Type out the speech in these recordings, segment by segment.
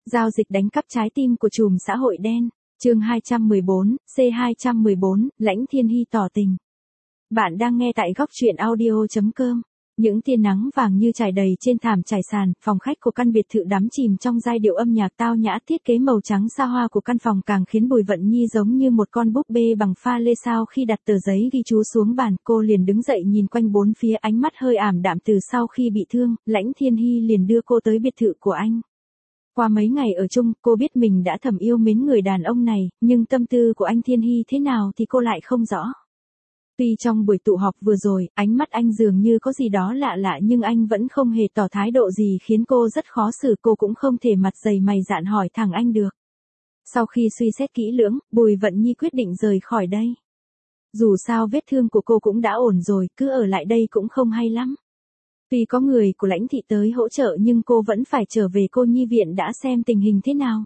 Giao dịch đánh cắp trái tim của trùm xã hội đen. Chương 214, C214, Lãnh Thiên Hy tỏ tình. Bạn đang nghe tại góc truyện audio.com. Những tia nắng vàng như trải đầy trên thảm trải sàn, phòng khách của căn biệt thự đắm chìm trong giai điệu âm nhạc tao nhã, thiết kế màu trắng xa hoa của căn phòng càng khiến Bùi Vận Nhi giống như một con búp bê bằng pha lê. Sau khi đặt tờ giấy ghi chú xuống bàn, cô liền đứng dậy nhìn quanh bốn phía, ánh mắt hơi ảm đạm. Từ sau khi bị thương, Lãnh Thiên Hy liền đưa cô tới biệt thự của anh. Qua mấy ngày ở chung, cô biết mình đã thầm yêu mến người đàn ông này, nhưng tâm tư của anh Thiên Hy thế nào thì cô lại không rõ. Tuy trong buổi tụ họp vừa rồi, ánh mắt anh dường như có gì đó lạ lạ, nhưng anh vẫn không hề tỏ thái độ gì khiến cô rất khó xử. Cô cũng không thể mặt dày mày dạn hỏi thẳng anh được. Sau khi suy xét kỹ lưỡng, Bùi Vận Nhi quyết định rời khỏi đây. Dù sao vết thương của cô cũng đã ổn rồi, cứ ở lại đây cũng không hay lắm. Tuy có người của Lãnh thị tới hỗ trợ nhưng cô vẫn phải trở về cô nhi viện đã xem tình hình thế nào.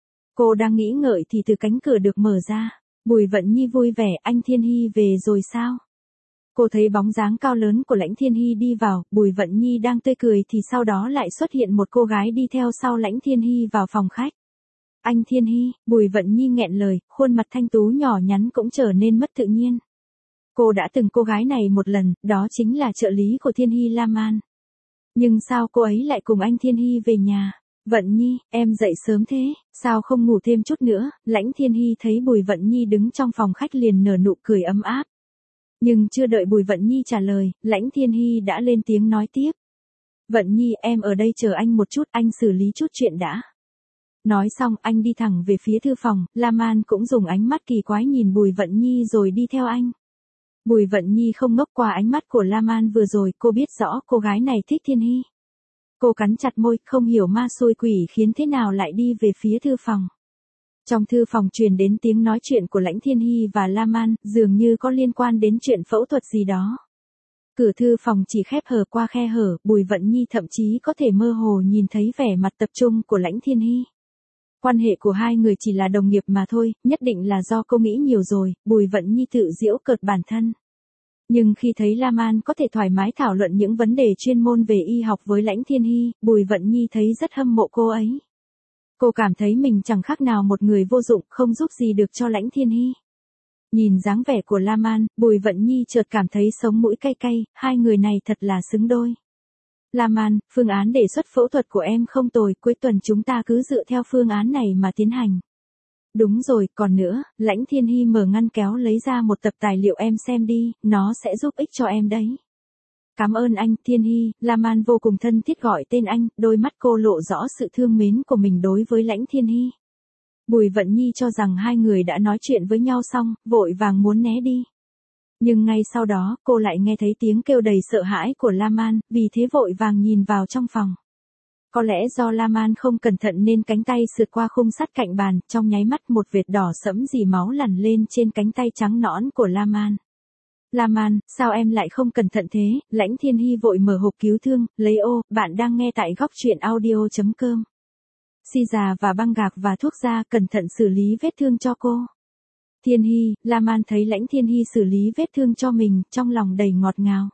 Cô đang nghĩ ngợi thì từ cánh cửa được mở ra. Bùi Vận Nhi vui vẻ, anh Thiên Hy về rồi sao? Cô thấy bóng dáng cao lớn của Lãnh Thiên Hy đi vào, Bùi Vận Nhi đang tươi cười thì sau đó lại xuất hiện một cô gái đi theo sau Lãnh Thiên Hy vào phòng khách. Anh Thiên Hy, Bùi Vận Nhi nghẹn lời, khuôn mặt thanh tú nhỏ nhắn cũng trở nên mất tự nhiên. Cô đã từng cô gái này một lần, đó chính là trợ lý của Thiên Hy Lam An. Nhưng sao cô ấy lại cùng anh Thiên Hy về nhà? Vận Nhi, em dậy sớm thế, sao không ngủ thêm chút nữa? Lãnh Thiên Hy thấy Bùi Vận Nhi đứng trong phòng khách liền nở nụ cười ấm áp. Nhưng chưa đợi Bùi Vận Nhi trả lời, Lãnh Thiên Hy đã lên tiếng nói tiếp. Vận Nhi, em ở đây chờ anh một chút, anh xử lý chút chuyện đã. Nói xong, anh đi thẳng về phía thư phòng, Lam An cũng dùng ánh mắt kỳ quái nhìn Bùi Vận Nhi rồi đi theo anh. Bùi Vận Nhi không ngốc qua ánh mắt của Lam An vừa rồi, cô biết rõ cô gái này thích Thiên Hy. Cô cắn chặt môi, không hiểu ma xui quỷ khiến thế nào lại đi về phía thư phòng. Trong thư phòng truyền đến tiếng nói chuyện của Lãnh Thiên Hy và Lam An, dường như có liên quan đến chuyện phẫu thuật gì đó. Cửa thư phòng chỉ khép hờ qua khe hở, Bùi Vận Nhi thậm chí có thể mơ hồ nhìn thấy vẻ mặt tập trung của Lãnh Thiên Hy. Quan hệ của hai người chỉ là đồng nghiệp mà thôi, nhất định là do cô nghĩ nhiều rồi, Bùi Vận Nhi tự giễu cợt bản thân. Nhưng khi thấy Lam An có thể thoải mái thảo luận những vấn đề chuyên môn về y học với Lãnh Thiên Hy, Bùi Vận Nhi thấy rất hâm mộ cô ấy. Cô cảm thấy mình chẳng khác nào một người vô dụng, không giúp gì được cho Lãnh Thiên Hy. Nhìn dáng vẻ của Lam An, Bùi Vận Nhi chợt cảm thấy sống mũi cay cay, hai người này thật là xứng đôi. Lam An, phương án đề xuất phẫu thuật của em không tồi, cuối tuần chúng ta cứ dựa theo phương án này mà tiến hành. Đúng rồi, còn nữa, Lãnh Thiên Hy mở ngăn kéo lấy ra một tập tài liệu, em xem đi, nó sẽ giúp ích cho em đấy. Cảm ơn anh, Thiên Hy. Lam An vô cùng thân thiết gọi tên anh, đôi mắt cô lộ rõ sự thương mến của mình đối với Lãnh Thiên Hy. Bùi Vận Nhi cho rằng hai người đã nói chuyện với nhau xong, vội vàng muốn né đi. Nhưng ngay sau đó, cô lại nghe thấy tiếng kêu đầy sợ hãi của Lam An, vì thế vội vàng nhìn vào trong phòng. Có lẽ do Lam An không cẩn thận nên cánh tay sượt qua khung sắt cạnh bàn, trong nháy mắt một vệt đỏ sẫm dì máu lằn lên trên cánh tay trắng nõn của Lam An. Lam An, sao em lại không cẩn thận thế? Lãnh Thiên Hy vội mở hộp cứu thương, lấy ô, bạn đang nghe tại góc truyện audio.com. Xi già và băng gạc và thuốc ra, cẩn thận xử lý vết thương cho cô. Thiên Hy, Lam An thấy Lãnh Thiên Hy xử lý vết thương cho mình, trong lòng đầy ngọt ngào.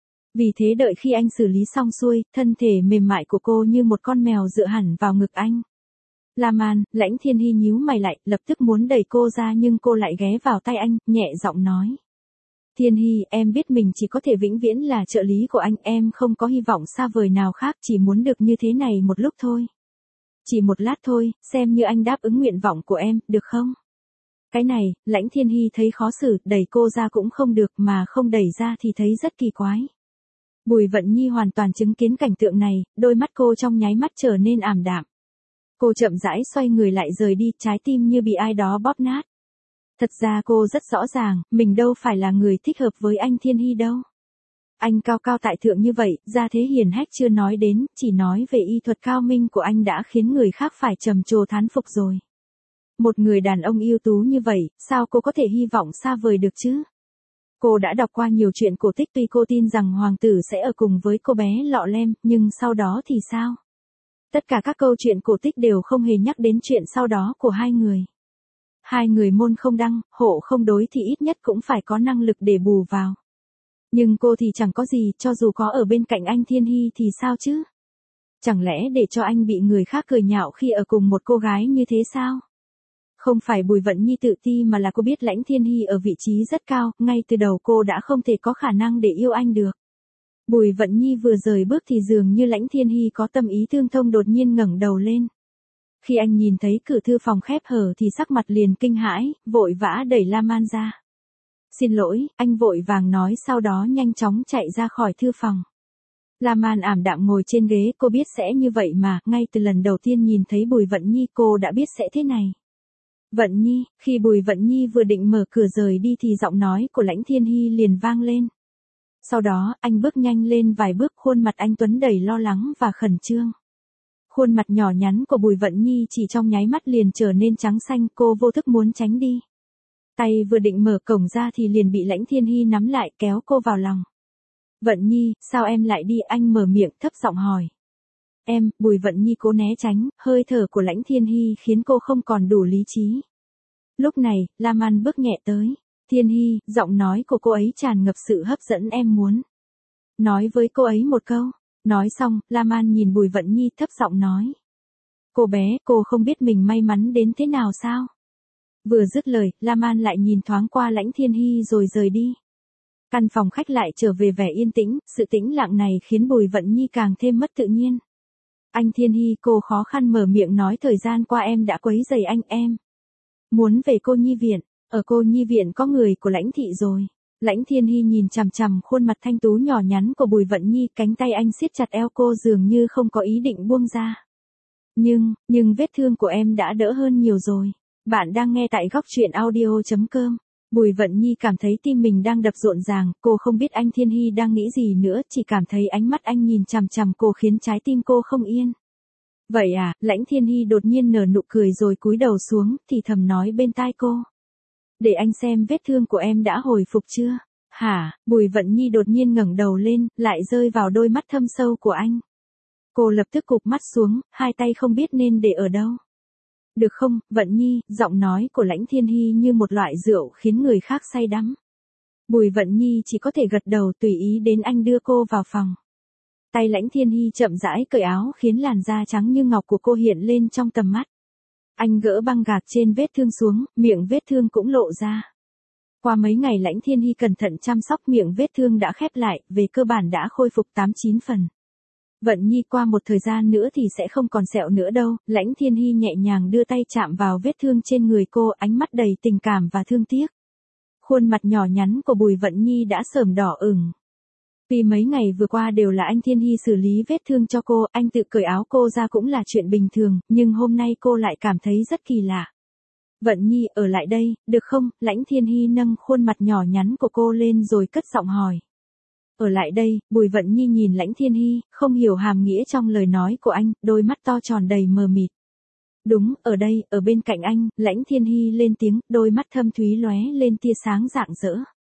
Vì thế đợi khi anh xử lý xong xuôi, thân thể mềm mại của cô như một con mèo dựa hẳn vào ngực anh. Lam An, Lãnh Thiên Hy nhíu mày lại, lập tức muốn đẩy cô ra nhưng cô lại ghé vào tay anh, nhẹ giọng nói. Thiên Hy, em biết mình chỉ có thể vĩnh viễn là trợ lý của anh, em không có hy vọng xa vời nào khác, chỉ muốn được như thế này một lúc thôi. Chỉ một lát thôi, xem như anh đáp ứng nguyện vọng của em, được không? Cái này, Lãnh Thiên Hy thấy khó xử, đẩy cô ra cũng không được, mà không đẩy ra thì thấy rất kỳ quái. Bùi Vận Nhi hoàn toàn chứng kiến cảnh tượng này, đôi mắt cô trong nháy mắt trở nên ảm đạm. Cô chậm rãi xoay người lại rời đi, trái tim như bị ai đó bóp nát. Thật ra cô rất rõ ràng, mình đâu phải là người thích hợp với anh Thiên Hy đâu. Anh cao cao tại thượng như vậy, gia thế hiển hách chưa nói đến, chỉ nói về y thuật cao minh của anh đã khiến người khác phải trầm trồ thán phục rồi. Một người đàn ông ưu tú như vậy, sao cô có thể hy vọng xa vời được chứ? Cô đã đọc qua nhiều chuyện cổ tích, tuy cô tin rằng hoàng tử sẽ ở cùng với cô bé Lọ Lem, nhưng sau đó thì sao? Tất cả các câu chuyện cổ tích đều không hề nhắc đến chuyện sau đó của hai người. Hai người môn không đăng, hộ không đối thì ít nhất cũng phải có năng lực để bù vào. Nhưng cô thì chẳng có gì, cho dù có ở bên cạnh anh Thiên Hy thì sao chứ? Chẳng lẽ để cho anh bị người khác cười nhạo khi ở cùng một cô gái như thế sao? Không phải Bùi Vận Nhi tự ti mà là cô biết Lãnh Thiên Hy ở vị trí rất cao, ngay từ đầu cô đã không thể có khả năng để yêu anh được. Bùi Vận Nhi vừa rời bước thì dường như Lãnh Thiên Hy có tâm ý tương thông đột nhiên ngẩng đầu lên. Khi anh nhìn thấy cửa thư phòng khép hở thì sắc mặt liền kinh hãi, vội vã đẩy La Man ra. Xin lỗi, anh vội vàng nói sau đó nhanh chóng chạy ra khỏi thư phòng. La Man ảm đạm ngồi trên ghế, cô biết sẽ như vậy mà, ngay từ lần đầu tiên nhìn thấy Bùi Vận Nhi cô đã biết sẽ thế này. Vận Nhi, khi Bùi Vận Nhi vừa định mở cửa rời đi thì giọng nói của Lãnh Thiên Hy liền vang lên. Sau đó, anh bước nhanh lên vài bước, khuôn mặt anh tuấn đầy lo lắng và khẩn trương. Khuôn mặt nhỏ nhắn của Bùi Vận Nhi chỉ trong nháy mắt liền trở nên trắng xanh, cô vô thức muốn tránh đi. Tay vừa định mở cổng ra thì liền bị Lãnh Thiên Hy nắm lại kéo cô vào lòng. Vận Nhi, sao em lại đi? Anh mở miệng thấp giọng hỏi. Em, Bùi Vận Nhi cố né tránh, hơi thở của Lãnh Thiên Hy khiến cô không còn đủ lý trí. Lúc này, La Man bước nhẹ tới. Thiên Hy, giọng nói của cô ấy tràn ngập sự hấp dẫn, em muốn nói với cô ấy một câu. Nói xong, La Man nhìn Bùi Vận Nhi thấp giọng nói. Cô bé, cô không biết mình may mắn đến thế nào sao? Vừa dứt lời, La Man lại nhìn thoáng qua Lãnh Thiên Hy rồi rời đi. Căn phòng khách lại trở về vẻ yên tĩnh, sự tĩnh lặng này khiến Bùi Vận Nhi càng thêm mất tự nhiên. Anh Thiên Hy, cô khó khăn mở miệng nói, thời gian qua em đã quấy rầy anh, em muốn về cô nhi viện, ở cô nhi viện có người của Lãnh thị rồi. Lãnh Thiên Hy nhìn chằm chằm khuôn mặt thanh tú nhỏ nhắn của Bùi Vận Nhi, cánh tay anh siết chặt eo cô dường như không có ý định buông ra. Nhưng vết thương của em đã đỡ hơn nhiều rồi. Bạn đang nghe tại góc truyện audio.com. Bùi Vận Nhi cảm thấy tim mình đang đập rộn ràng, cô không biết anh Thiên Hy đang nghĩ gì nữa, chỉ cảm thấy ánh mắt anh nhìn chằm chằm cô khiến trái tim cô không yên. Vậy à, Lãnh Thiên Hy đột nhiên nở nụ cười rồi cúi đầu xuống, thì thầm nói bên tai cô. Để anh xem vết thương của em đã hồi phục chưa? Hả? Bùi Vận Nhi đột nhiên ngẩng đầu lên, lại rơi vào đôi mắt thâm sâu của anh. Cô lập tức cụp mắt xuống, hai tay không biết nên để ở đâu. Được không, Vận Nhi, giọng nói của Lãnh Thiên Hy như một loại rượu khiến người khác say đắm. Bùi Vận Nhi chỉ có thể gật đầu tùy ý đến anh đưa cô vào phòng. Tay Lãnh Thiên Hy chậm rãi cởi áo khiến làn da trắng như ngọc của cô hiện lên trong tầm mắt. Anh gỡ băng gạc trên vết thương xuống, miệng vết thương cũng lộ ra. Qua mấy ngày Lãnh Thiên Hy cẩn thận chăm sóc, miệng vết thương đã khép lại, về cơ bản đã khôi phục 8-9 phần. Vận Nhi, qua một thời gian nữa thì sẽ không còn sẹo nữa đâu. Lãnh Thiên Hy nhẹ nhàng đưa tay chạm vào vết thương trên người cô, ánh mắt đầy tình cảm và thương tiếc. Khuôn mặt nhỏ nhắn của Bùi Vận Nhi đã sờm đỏ ửng. Vì mấy ngày vừa qua đều là anh Thiên Hy xử lý vết thương cho cô, anh tự cởi áo cô ra cũng là chuyện bình thường, nhưng hôm nay cô lại cảm thấy rất kỳ lạ. Vận Nhi, ở lại đây, được không? Lãnh Thiên Hy nâng khuôn mặt nhỏ nhắn của cô lên rồi cất giọng hỏi. Ở lại đây, Bùi Vận Nhi nhìn Lãnh Thiên Hy, không hiểu hàm nghĩa trong lời nói của anh, đôi mắt to tròn đầy mờ mịt. Đúng, ở đây, ở bên cạnh anh, Lãnh Thiên Hy lên tiếng, đôi mắt thâm thúy lóe lên tia sáng rạng rỡ.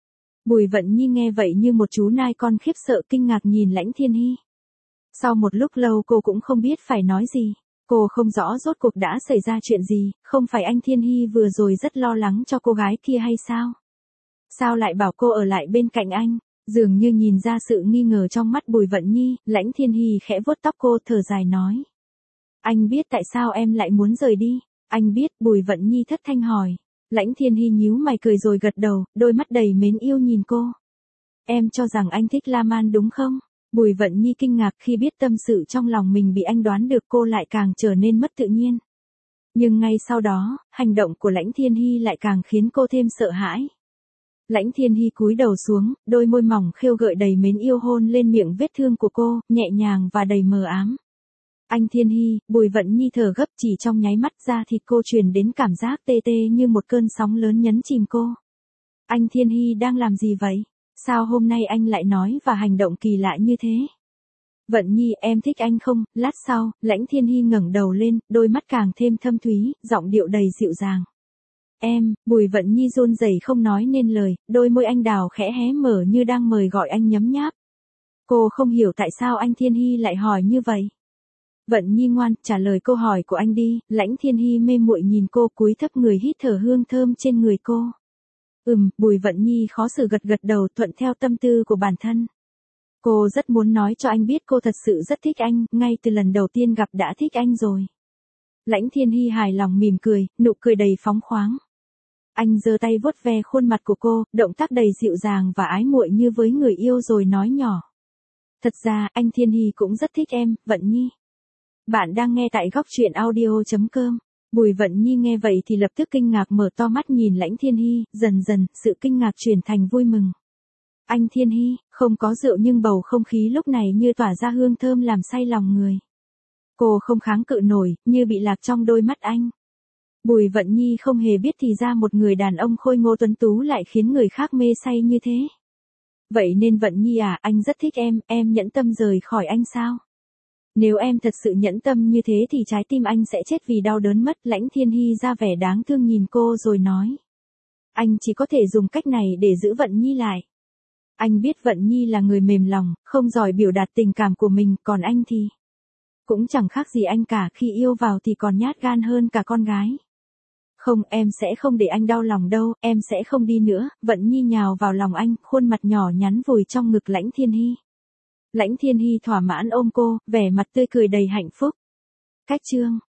Bùi Vận Nhi nghe vậy như một chú nai con khiếp sợ kinh ngạc nhìn Lãnh Thiên Hy. Sau một lúc lâu cô cũng không biết phải nói gì. Cô không rõ rốt cuộc đã xảy ra chuyện gì, không phải anh Thiên Hy vừa rồi rất lo lắng cho cô gái kia hay sao? Sao lại bảo cô ở lại bên cạnh anh? Dường như nhìn ra sự nghi ngờ trong mắt Bùi Vận Nhi, Lãnh Thiên Hy khẽ vuốt tóc cô, thở dài nói. Anh biết tại sao em lại muốn rời đi? Anh biết, Bùi Vận Nhi thất thanh hỏi. Lãnh Thiên Hy nhíu mày cười rồi gật đầu, đôi mắt đầy mến yêu nhìn cô. Em cho rằng anh thích La Man đúng không? Bùi Vận Nhi kinh ngạc khi biết tâm sự trong lòng mình bị anh đoán được, cô lại càng trở nên mất tự nhiên. Nhưng ngay sau đó, hành động của Lãnh Thiên Hy lại càng khiến cô thêm sợ hãi. Lãnh Thiên Hy cúi đầu xuống, đôi môi mỏng khêu gợi đầy mến yêu hôn lên miệng vết thương của cô, nhẹ nhàng và đầy mờ ám. Anh Thiên Hy, Bùi Vận Nhi thở gấp, chỉ trong nháy mắt da thịt cô truyền đến cảm giác tê tê như một cơn sóng lớn nhấn chìm cô. Anh Thiên Hy đang làm gì vậy? Sao hôm nay anh lại nói và hành động kỳ lạ như thế? Vận Nhi, em thích anh không? Lát sau, Lãnh Thiên Hy ngẩng đầu lên, đôi mắt càng thêm thâm thúy, giọng điệu đầy dịu dàng. Em, Bùi Vận Nhi run rẩy không nói nên lời, đôi môi anh đào khẽ hé mở như đang mời gọi anh nhấm nháp. Cô không hiểu tại sao anh Thiên Hy lại hỏi như vậy. Vận Nhi ngoan, trả lời câu hỏi của anh đi. Lãnh Thiên Hy mê muội nhìn cô, cúi thấp người hít thở hương thơm trên người cô. Bùi Vận Nhi khó xử gật gật đầu, thuận theo tâm tư của bản thân. Cô rất muốn nói cho anh biết cô thật sự rất thích anh, ngay từ lần đầu tiên gặp đã thích anh rồi. Lãnh Thiên Hy hài lòng mỉm cười, nụ cười đầy phóng khoáng. Anh giơ tay vuốt ve khuôn mặt của cô, động tác đầy dịu dàng và ái muội như với người yêu rồi nói nhỏ. Thật ra, anh Thiên Hy cũng rất thích em, Vận Nhi. Bạn đang nghe tại góc truyện audio.com. Bùi Vận Nhi nghe vậy thì lập tức kinh ngạc mở to mắt nhìn Lãnh Thiên Hy, dần dần, sự kinh ngạc chuyển thành vui mừng. Anh Thiên Hy, không có rượu nhưng bầu không khí lúc này như tỏa ra hương thơm làm say lòng người. Cô không kháng cự nổi, như bị lạc trong đôi mắt anh. Bùi Vận Nhi không hề biết thì ra một người đàn ông khôi ngô tuấn tú lại khiến người khác mê say như thế. Vậy nên Vận Nhi à, anh rất thích em nhẫn tâm rời khỏi anh sao? Nếu em thật sự nhẫn tâm như thế thì trái tim anh sẽ chết vì đau đớn mất. Lãnh Thiên Hy ra vẻ đáng thương nhìn cô rồi nói. Anh chỉ có thể dùng cách này để giữ Vận Nhi lại. Anh biết Vận Nhi là người mềm lòng, không giỏi biểu đạt tình cảm của mình, còn anh thì cũng chẳng khác gì anh cả, khi yêu vào thì còn nhát gan hơn cả con gái. Không, em sẽ không để anh đau lòng đâu, em sẽ không đi nữa. Vận Nhi nhào vào lòng anh, khuôn mặt nhỏ nhắn vùi trong ngực Lãnh Thiên Hy. Lãnh Thiên Hy thỏa mãn ôm cô, vẻ mặt tươi cười đầy hạnh phúc. Cách chương